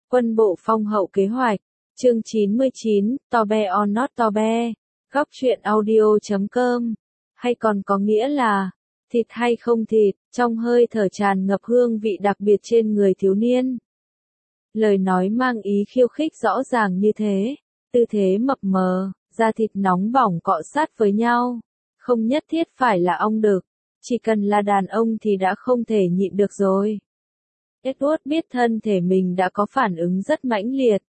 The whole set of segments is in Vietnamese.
Quân bộ phong hậu kế hoạch. Chương 99, Tobe or not Tobe. Góc truyện audio.com. Hay còn có nghĩa là, thịt hay không thịt, trong hơi thở tràn ngập hương vị đặc biệt trên người thiếu niên. Lời nói mang ý khiêu khích rõ ràng như thế, tư thế mập mờ, da thịt nóng bỏng cọ sát với nhau. Không nhất thiết phải là ong đực, chỉ cần là đàn ông thì đã không thể nhịn được rồi. Edward biết thân thể mình đã có phản ứng rất mãnh liệt.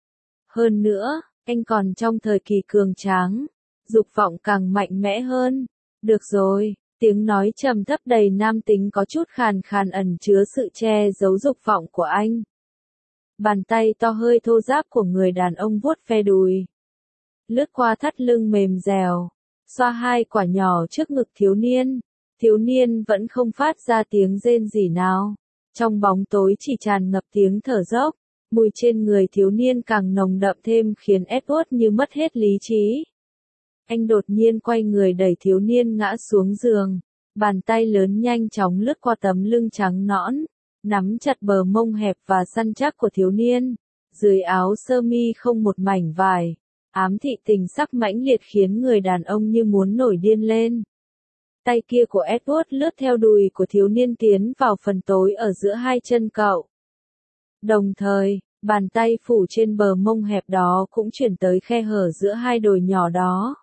Hơn nữa, anh còn trong thời kỳ cường tráng, dục vọng càng mạnh mẽ hơn. Được rồi, tiếng nói trầm thấp đầy nam tính có chút khàn khàn ẩn chứa sự che giấu dục vọng của anh. Bàn tay to hơi thô ráp của người đàn ông vuốt ve đùi, lướt qua thắt lưng mềm dẻo, xoa hai quả nhỏ trước ngực thiếu niên. Thiếu niên vẫn không phát ra tiếng rên rỉ nào. Trong bóng tối chỉ tràn ngập tiếng thở dốc, mùi trên người thiếu niên càng nồng đậm thêm khiến Edward như mất hết lý trí. Anh đột nhiên quay người đẩy thiếu niên ngã xuống giường, bàn tay lớn nhanh chóng lướt qua tấm lưng trắng nõn, nắm chặt bờ mông hẹp và săn chắc của thiếu niên. Dưới áo sơ mi không một mảnh vải, ám thị tình sắc mãnh liệt khiến người đàn ông như muốn nổi điên lên. Tay kia của Edward lướt theo đùi của thiếu niên tiến vào phần tối ở giữa hai chân cậu. Đồng thời, bàn tay phủ trên bờ mông hẹp đó cũng chuyển tới khe hở giữa hai đồi nhỏ đó.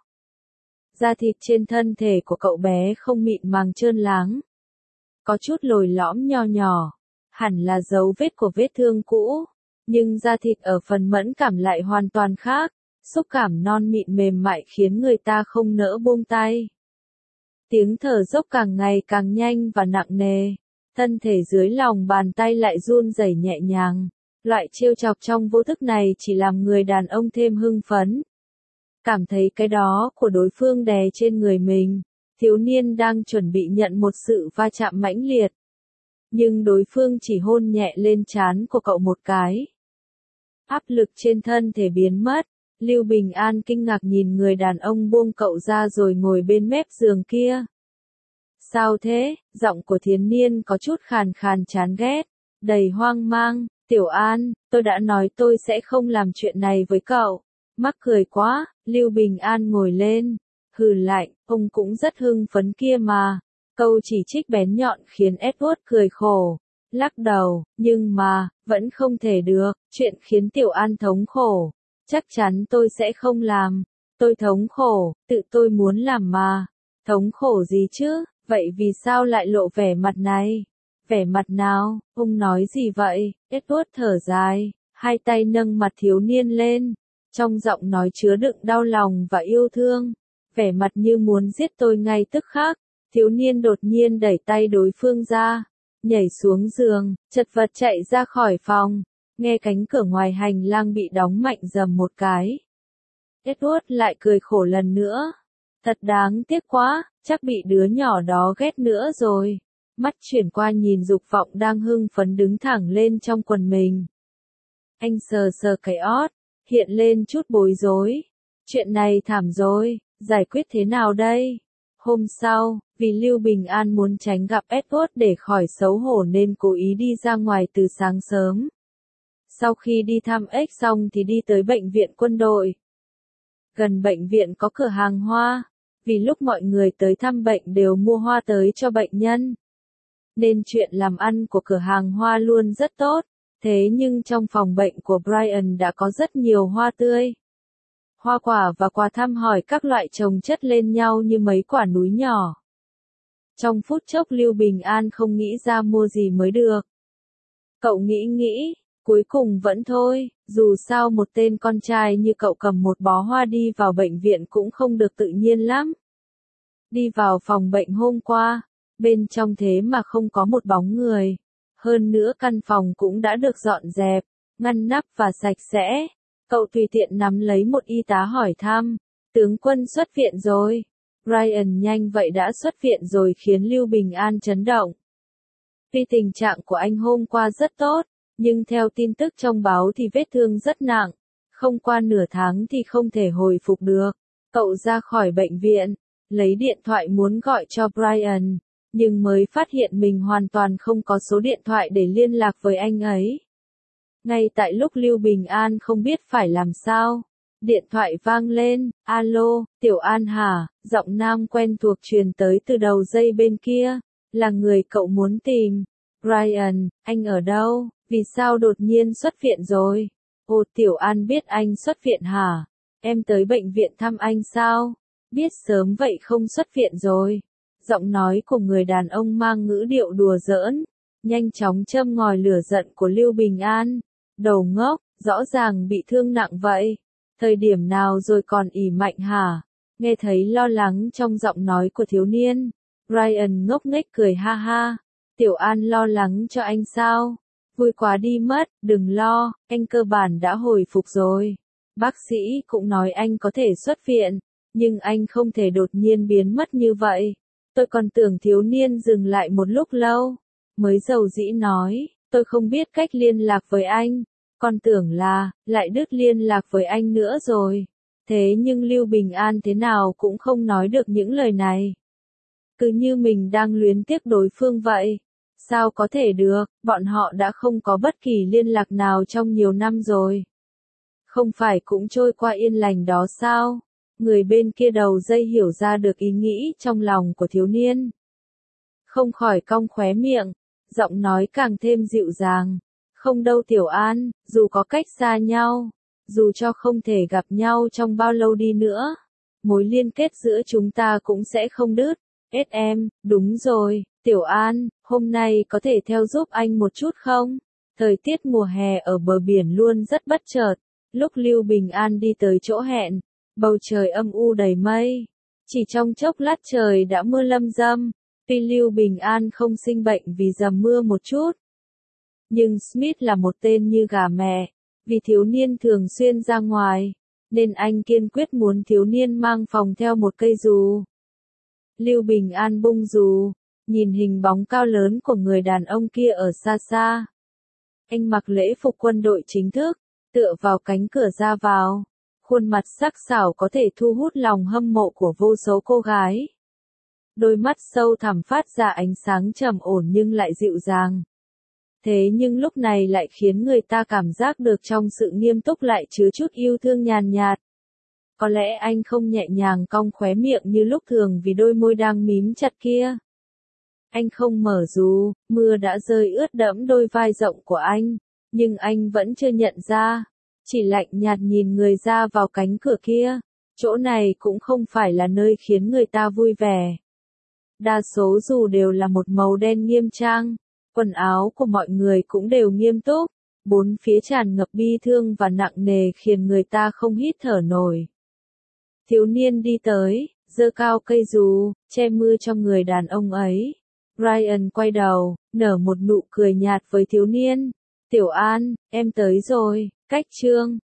Da thịt trên thân thể của cậu bé không mịn màng trơn láng, có chút lồi lõm nho nhỏ, hẳn là dấu vết của vết thương cũ, nhưng da thịt ở phần mẫn cảm lại hoàn toàn khác, xúc cảm non mịn mềm mại khiến người ta không nỡ buông tay. Tiếng thở dốc càng ngày càng nhanh và nặng nề, thân thể dưới lòng bàn tay lại run rẩy nhẹ nhàng. Loại trêu chọc trong vô thức này chỉ làm người đàn ông thêm hưng phấn. Cảm thấy cái đó của đối phương đè trên người mình, thiếu niên đang chuẩn bị nhận một sự va chạm mãnh liệt. Nhưng đối phương chỉ hôn nhẹ lên trán của cậu một cái. Áp lực trên thân thể biến mất. Lưu Bình An kinh ngạc nhìn người đàn ông buông cậu ra rồi ngồi bên mép giường kia. Sao thế? Giọng của thiếu niên có chút khàn khàn chán ghét, đầy hoang mang. Tiểu An, tôi đã nói tôi sẽ không làm chuyện này với cậu. Mắc cười quá. Lưu Bình An ngồi lên, hừ lạnh, ông cũng rất hưng phấn kia mà. Câu chỉ trích bén nhọn khiến Edward cười khổ, lắc đầu, nhưng mà, vẫn không thể được, chuyện khiến Tiểu An thống khổ. Chắc chắn tôi sẽ không làm. Tôi thống khổ, tự tôi muốn làm mà. Thống khổ gì chứ, vậy vì sao lại lộ vẻ mặt này? Vẻ mặt nào, ông nói gì vậy? Edward thở dài, hai tay nâng mặt thiếu niên lên. Trong giọng nói chứa đựng đau lòng và yêu thương. Vẻ mặt như muốn giết tôi ngay tức khắc. Thiếu niên đột nhiên đẩy tay đối phương ra, nhảy xuống giường, chật vật chạy ra khỏi phòng. Nghe cánh cửa ngoài hành lang bị đóng mạnh rầm một cái. Edward lại cười khổ lần nữa. Thật đáng tiếc quá, chắc bị đứa nhỏ đó ghét nữa rồi. Mắt chuyển qua nhìn dục vọng đang hưng phấn đứng thẳng lên trong quần mình. Anh sờ sờ cái ót, hiện lên chút bối rối. Chuyện này thảm rồi, giải quyết thế nào đây? Hôm sau, vì Lưu Bình An muốn tránh gặp Edward để khỏi xấu hổ nên cố ý đi ra ngoài từ sáng sớm. Sau khi đi thăm X xong thì đi tới bệnh viện quân đội. Gần bệnh viện có cửa hàng hoa, vì lúc mọi người tới thăm bệnh đều mua hoa tới cho bệnh nhân. Nên chuyện làm ăn của cửa hàng hoa luôn rất tốt, thế nhưng trong phòng bệnh của Brian đã có rất nhiều hoa tươi. Hoa quả và quà thăm hỏi các loại chồng chất lên nhau như mấy quả núi nhỏ. Trong phút chốc Lưu Bình An không nghĩ ra mua gì mới được. Cậu nghĩ, cuối cùng vẫn thôi, dù sao một tên con trai như cậu cầm một bó hoa đi vào bệnh viện cũng không được tự nhiên lắm. Đi vào phòng bệnh hôm qua, bên trong thế mà không có một bóng người. Hơn nữa căn phòng cũng đã được dọn dẹp, ngăn nắp và sạch sẽ. Cậu tùy tiện nắm lấy một y tá hỏi thăm, tướng quân xuất viện rồi. Ryan nhanh vậy đã xuất viện rồi khiến Lưu Bình An chấn động. Tuy tình trạng của anh hôm qua rất tốt, nhưng theo tin tức trong báo thì vết thương rất nặng, không qua nửa tháng thì không thể hồi phục được. Cậu ra khỏi bệnh viện, lấy điện thoại muốn gọi cho Brian, nhưng mới phát hiện mình hoàn toàn không có số điện thoại để liên lạc với anh ấy. Ngay tại lúc Lưu Bình An không biết phải làm sao, điện thoại vang lên, alo, Tiểu An hả, giọng nam quen thuộc truyền tới từ đầu dây bên kia, là người cậu muốn tìm. Ryan, anh ở đâu, vì sao đột nhiên xuất viện rồi? Ồ, Tiểu An biết anh xuất viện hả? Em tới bệnh viện thăm anh sao? Biết sớm vậy không xuất viện rồi. Giọng nói của người đàn ông mang ngữ điệu đùa giỡn, nhanh chóng châm ngòi lửa giận của Lưu Bình An. Đầu ngốc, rõ ràng bị thương nặng vậy. Thời điểm nào rồi còn ỉ mạnh hả? Nghe thấy lo lắng trong giọng nói của thiếu niên. Ryan ngốc nghếch cười ha ha. Tiểu An lo lắng cho anh sao? Vui quá đi mất, đừng lo, anh cơ bản đã hồi phục rồi. Bác sĩ cũng nói anh có thể xuất viện, nhưng anh không thể đột nhiên biến mất như vậy. Tôi còn tưởng thiếu niên dừng lại một lúc lâu, mới dầu dĩ nói, tôi không biết cách liên lạc với anh, còn tưởng là, lại đứt liên lạc với anh nữa rồi. Thế nhưng Lưu Bình An thế nào cũng không nói được những lời này. Cứ như mình đang luyến tiếc đối phương vậy. Sao có thể được, bọn họ đã không có bất kỳ liên lạc nào trong nhiều năm rồi. Không phải cũng trôi qua yên lành đó sao? Người bên kia đầu dây hiểu ra được ý nghĩ trong lòng của thiếu niên. Không khỏi cong khóe miệng, giọng nói càng thêm dịu dàng. Không đâu Tiểu An, dù có cách xa nhau, dù cho không thể gặp nhau trong bao lâu đi nữa, mối liên kết giữa chúng ta cũng sẽ không đứt. Em, đúng rồi, Tiểu An, hôm nay có thể theo giúp anh một chút không? Thời tiết mùa hè ở bờ biển luôn rất bất chợt. Lúc Lưu Bình An đi tới chỗ hẹn, bầu trời âm u đầy mây. Chỉ trong chốc lát trời đã mưa lâm dâm. Tuy Lưu Bình An không sinh bệnh vì dầm mưa một chút, nhưng Smith là một tên như gà mẹ. Vì thiếu niên thường xuyên ra ngoài, nên anh kiên quyết muốn thiếu niên mang phòng theo một cây dù. Lưu Bình An bung dù, nhìn hình bóng cao lớn của người đàn ông kia ở xa xa. Anh mặc lễ phục quân đội chính thức, tựa vào cánh cửa ra vào. Khuôn mặt sắc sảo có thể thu hút lòng hâm mộ của vô số cô gái. Đôi mắt sâu thẳm phát ra ánh sáng trầm ổn nhưng lại dịu dàng. Thế nhưng lúc này lại khiến người ta cảm giác được trong sự nghiêm túc lại chứa chút yêu thương nhàn nhạt. Có lẽ anh không nhẹ nhàng cong khóe miệng như lúc thường vì đôi môi đang mím chặt kia. Anh không mở dù, mưa đã rơi ướt đẫm đôi vai rộng của anh, nhưng anh vẫn chưa nhận ra. Chỉ lạnh nhạt nhìn người ra vào cánh cửa kia. Chỗ này cũng không phải là nơi khiến người ta vui vẻ. Đa số dù đều là một màu đen nghiêm trang. Quần áo của mọi người cũng đều nghiêm túc. Bốn phía tràn ngập bi thương và nặng nề khiến người ta không hít thở nổi. Thiếu niên đi tới, giơ cao cây dù, che mưa cho người đàn ông ấy. Ryan quay đầu, nở một nụ cười nhạt với thiếu niên. Tiểu An, em tới rồi, cách chương